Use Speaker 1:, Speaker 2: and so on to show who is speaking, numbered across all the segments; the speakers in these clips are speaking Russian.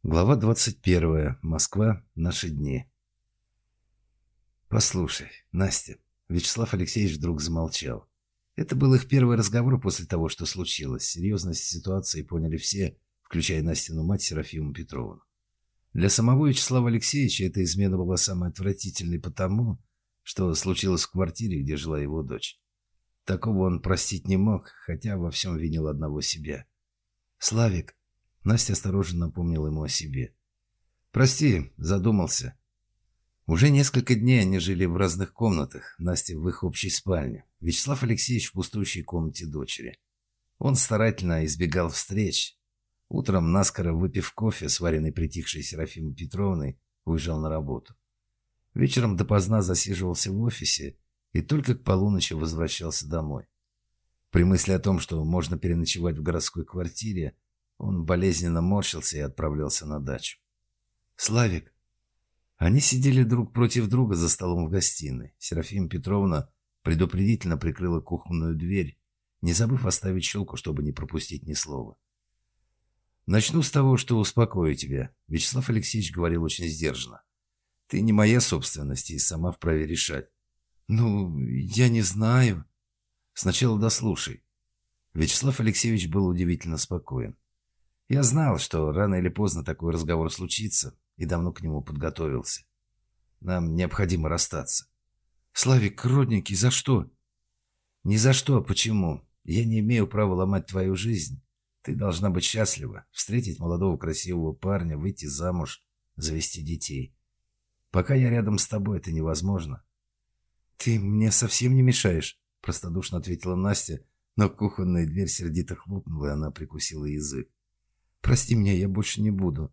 Speaker 1: Глава 21. Москва. Наши дни. «Послушай, Настя». Вячеслав Алексеевич вдруг замолчал. Это был их первый разговор после того, что случилось. Серьезность ситуации поняли все, включая Настину мать Серафиму Петровну. Для самого Вячеслава Алексеевича эта измена была самой отвратительной потому, что случилось в квартире, где жила его дочь. Такого он простить не мог, хотя во всем винил одного себя. «Славик», — Настя осторожно напомнила ему о себе. «Прости, задумался». Уже несколько дней они жили в разных комнатах, Настя в их общей спальне, Вячеслав Алексеевич в пустующей комнате дочери. Он старательно избегал встреч. Утром, наскоро выпив кофе, сваренный притихшей Серафимой Петровной, уезжал на работу. Вечером допоздна засиживался в офисе и только к полуночи возвращался домой. При мысли о том, что можно переночевать в городской квартире, он болезненно морщился и отправлялся на дачу. «Славик». Они сидели друг против друга за столом в гостиной. Серафима Петровна предупредительно прикрыла кухонную дверь, не забыв оставить щелку, чтобы не пропустить ни слова. «Начну с того, что успокою тебя», — Вячеслав Алексеевич говорил очень сдержанно. «Ты не моя собственность и сама вправе решать». «Ну, я не знаю». «Сначала дослушай». Вячеслав Алексеевич был удивительно спокоен. «Я знал, что рано или поздно такой разговор случится, и давно к нему подготовился. Нам необходимо расстаться». «Славик, родненький, за что?» «Не за что, а почему. Я не имею права ломать твою жизнь. Ты должна быть счастлива, встретить молодого красивого парня, выйти замуж, завести детей. Пока я рядом с тобой, это невозможно». «Ты мне совсем не мешаешь», — простодушно ответила Настя, но кухонная дверь сердито хлопнула, и она прикусила язык. «Прости меня, я больше не буду».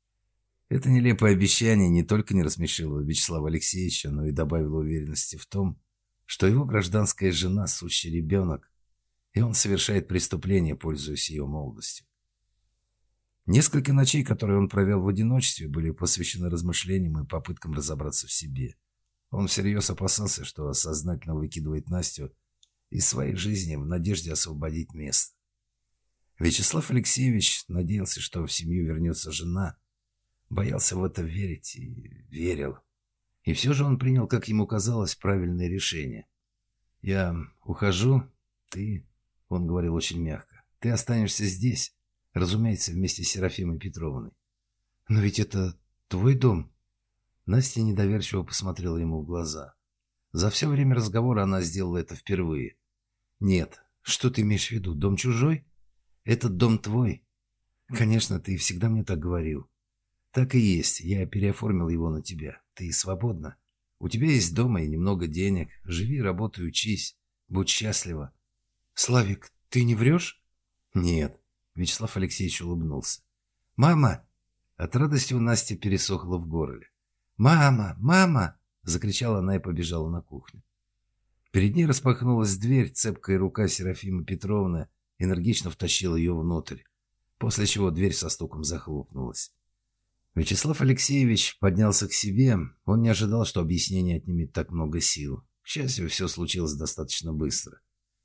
Speaker 1: Это нелепое обещание не только не рассмешило Вячеслава Алексеевича, но и добавило уверенности в том, что его гражданская жена – сущий ребенок, и он совершает преступление, пользуясь ее молодостью. Несколько ночей, которые он провел в одиночестве, были посвящены размышлениям и попыткам разобраться в себе. Он всерьез опасался, что сознательно выкидывает Настю из своей жизни в надежде освободить место. Вячеслав Алексеевич надеялся, что в семью вернется жена, боялся в это верить и верил. И все же он принял, как ему казалось, правильное решение. «Я ухожу, ты...» — он говорил очень мягко. «Ты останешься здесь, разумеется, вместе с Серафимой Петровной». «Но ведь это твой дом». Настя недоверчиво посмотрела ему в глаза. За все время разговора она сделала это впервые. «Нет, что ты имеешь в виду? Дом чужой? Этот дом твой?» «Конечно, ты всегда мне так говорил». «Так и есть. Я переоформил его на тебя. Ты свободна. У тебя есть дома и немного денег. Живи, работай, учись. Будь счастлива». «Славик, ты не врешь?» «Нет». Вячеслав Алексеевич улыбнулся. «Мама!» От радости у Насти пересохло в горле. «Мама! Мама!» — закричала она и побежала на кухню. Перед ней распахнулась дверь, цепкая рука Серафимы Петровны энергично втащила ее внутрь, после чего дверь со стуком захлопнулась. Вячеслав Алексеевич поднялся к себе. Он не ожидал, что объяснение отнимет так много сил. К счастью, все случилось достаточно быстро.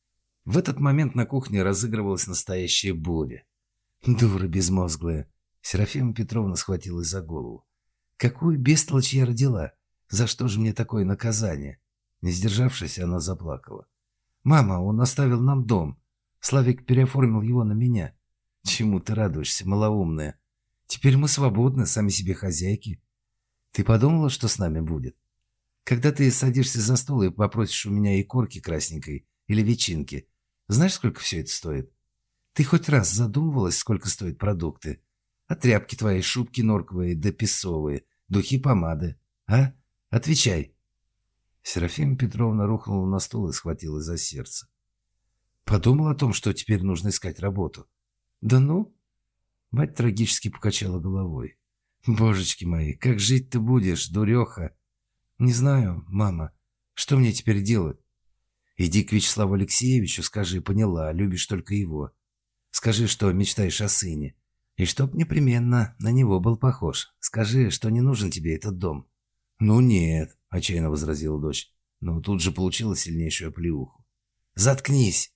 Speaker 1: В этот момент на кухне разыгрывалась настоящая буря. «Дура безмозглая!» Серафима Петровна схватилась за голову. «Какую бестолочь я родила? За что же мне такое наказание?» Не сдержавшись, она заплакала. «Мама, он оставил нам дом. Славик переоформил его на меня. Чему ты радуешься, малоумная? Теперь мы свободны, сами себе хозяйки. Ты подумала, что с нами будет? Когда ты садишься за стол и попросишь у меня икорки красненькой или ветчинки, знаешь, сколько все это стоит? Ты хоть раз задумывалась, сколько стоят продукты? А тряпки твои, шубки норковые да песовые, духи, помады? А? Отвечай!» Серафима Петровна рухнула на стул и схватилась за сердце. «Подумал о том, что теперь нужно искать работу». «Да ну?» Мать трагически покачала головой. «Божечки мои, как жить ты будешь, дуреха?» «Не знаю, мама. Что мне теперь делать?» «Иди к Вячеславу Алексеевичу, скажи, поняла, любишь только его. Скажи, что мечтаешь о сыне. И чтоб непременно на него был похож. Скажи, что не нужен тебе этот дом». «Ну нет», — отчаянно возразила дочь, но тут же получила сильнейшую оплеуху. «Заткнись!»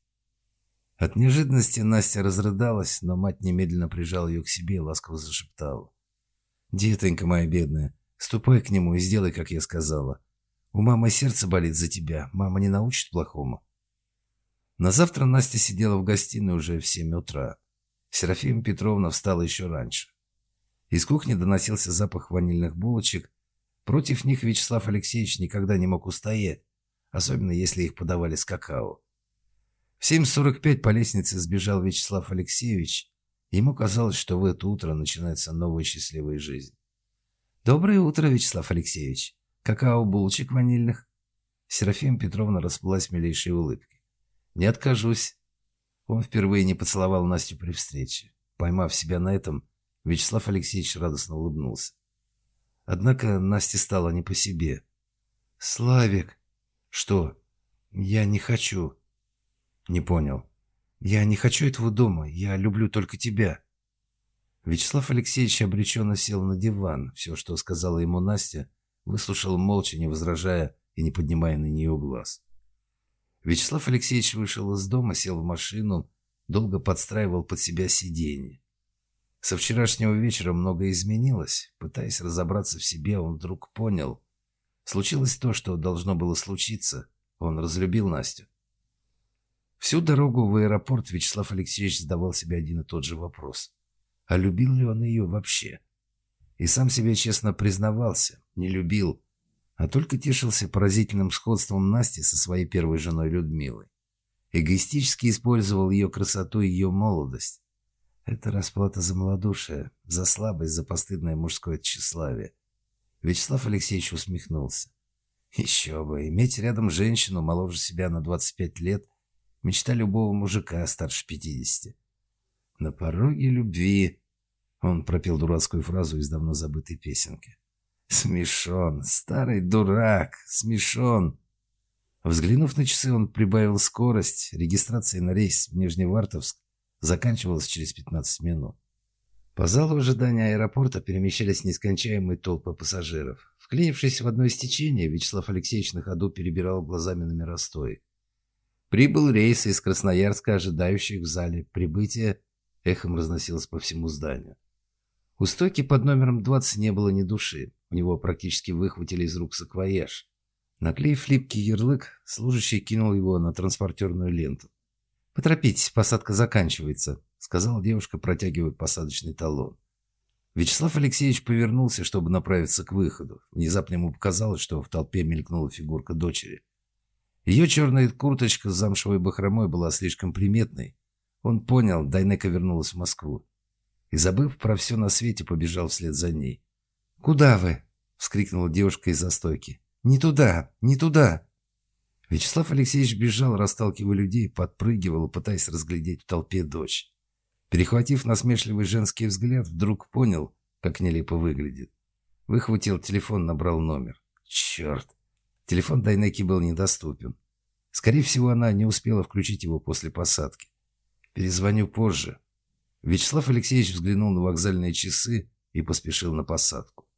Speaker 1: От неожиданности Настя разрыдалась, но мать немедленно прижала ее к себе и ласково зашептала. Детонька моя бедная, ступай к нему и сделай, как я сказала. У мамы сердце болит за тебя, мама не научит плохому». На завтра Настя сидела в гостиной уже в 7 утра. Серафима Петровна встала еще раньше. Из кухни доносился запах ванильных булочек. Против них Вячеслав Алексеевич никогда не мог устоять, особенно если их подавали с какао. В 7:45 по лестнице сбежал Вячеслав Алексеевич. Ему казалось, что в это утро начинается новая счастливая жизнь. «Доброе утро, Вячеслав Алексеевич. Какао, булочек ванильных?» Серафима Петровна расплылась в милейшей улыбке. «Не откажусь». Он впервые не поцеловал Настю при встрече. Поймав себя на этом, Вячеслав Алексеевич радостно улыбнулся. Однако Насте стало не по себе. «Славик!» «Что?» «Я не хочу». «Не понял». «Я не хочу этого дома. Я люблю только тебя». Вячеслав Алексеевич обреченно сел на диван. Все, что сказала ему Настя, выслушал молча, не возражая и не поднимая на нее глаз. Вячеслав Алексеевич вышел из дома, сел в машину, долго подстраивал под себя сиденье. Со вчерашнего вечера многое изменилось. Пытаясь разобраться в себе, он вдруг понял. Случилось то, что должно было случиться. Он разлюбил Настю. Всю дорогу в аэропорт Вячеслав Алексеевич задавал себе один и тот же вопрос. А любил ли он ее вообще? И сам себе честно признавался. Не любил, а только тешился поразительным сходством Насти со своей первой женой Людмилой. Эгоистически использовал ее красоту и ее молодость. Это расплата за малодушие, за слабость, за постыдное мужское тщеславие. Вячеслав Алексеевич усмехнулся. Еще бы, иметь рядом женщину моложе себя на 25 лет – мечта любого мужика старше 50. На пороге любви. Он пропел дурацкую фразу из давно забытой песенки. Смешон, старый дурак, смешон. Взглянув на часы, он прибавил скорость. Регистрация на рейс в Нижневартовск заканчивалась через 15 минут. По залу ожидания аэропорта перемещались нескончаемые толпы пассажиров. Вклинившись в одно из течений, Вячеслав Алексеевич на ходу перебирал глазами номера стоек. Прибыл рейс из Красноярска, ожидающих в зале. Прибытие эхом разносилось по всему зданию. У стойки под номером 20 не было ни души. У него практически выхватили из рук саквояж. Наклеив липкий ярлык, служащий кинул его на транспортерную ленту. «Поторопитесь, посадка заканчивается», — сказала девушка, протягивая посадочный талон. Вячеслав Алексеевич повернулся, чтобы направиться к выходу. Внезапно ему показалось, что в толпе мелькнула фигурка дочери. Ее черная курточка с замшевой бахромой была слишком приметной. Он понял, Дайнека вернулась в Москву. И, забыв про все на свете, побежал вслед за ней. «Куда вы?» — вскрикнула девушка из-за стойки. «Не туда! Не туда!» Вячеслав Алексеевич бежал, расталкивая людей, подпрыгивал, пытаясь разглядеть в толпе дочь. Перехватив насмешливый женский взгляд, вдруг понял, как нелепо выглядит. Выхватил телефон, набрал номер. Черт! Телефон Дайнеки был недоступен. Скорее всего, она не успела включить его после посадки. «Перезвоню позже». Вячеслав Алексеевич взглянул на вокзальные часы и поспешил на посадку.